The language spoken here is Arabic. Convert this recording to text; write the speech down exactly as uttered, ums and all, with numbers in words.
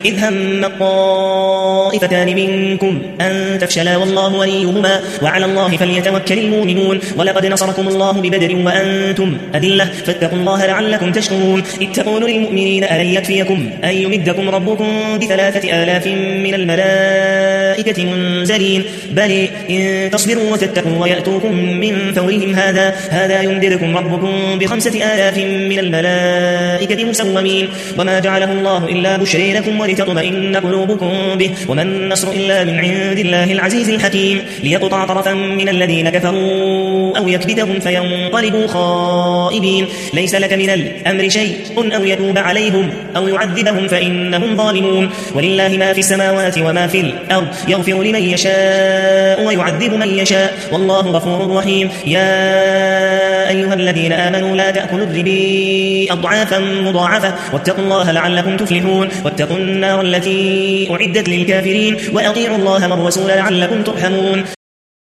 إذ هم الطائفتان منكم أن تفشلا والله وليهما وعلى الله فليتوكل المؤمنون ولقد نصركم الله ببدر وأنتم أذلة فاتقوا الله لعلكم تشكرون إذ تقول للمؤمنين ألن يكفيكم أن يمدكم ربكم بثلاثة آلاف من الملائكة منزلين بل إن تصبروا وتتقوا ويأتوكم من فورهم هذا هذا يمددكم ربكم بخمسة آلاف من الملائكة مسومين وما جعله الله إلا بشرى لكم ولتطمئن قلوبكم به وما النصر إلا من عند الله العزيز الحكيم ليقطع طرفا من الذين كفروا أو يكبتهم فينقلبوا خائبين ليس لك من الأمر شيء أو يتوب عليهم أو يعذبهم فإنهم ظالمون ولله ما في السماوات وما في الأرض يغفر لمن يشاء ويعذب من يشاء والله غفور رحيم يا أيها الذين آمنوا لا تأكلوا الربا أضعافا مضاعفة واتقوا الله لعلكم تفلحون واتقوا النار التي أعدت للكافرين وأطيعوا الله والرسول لعلكم ترحمون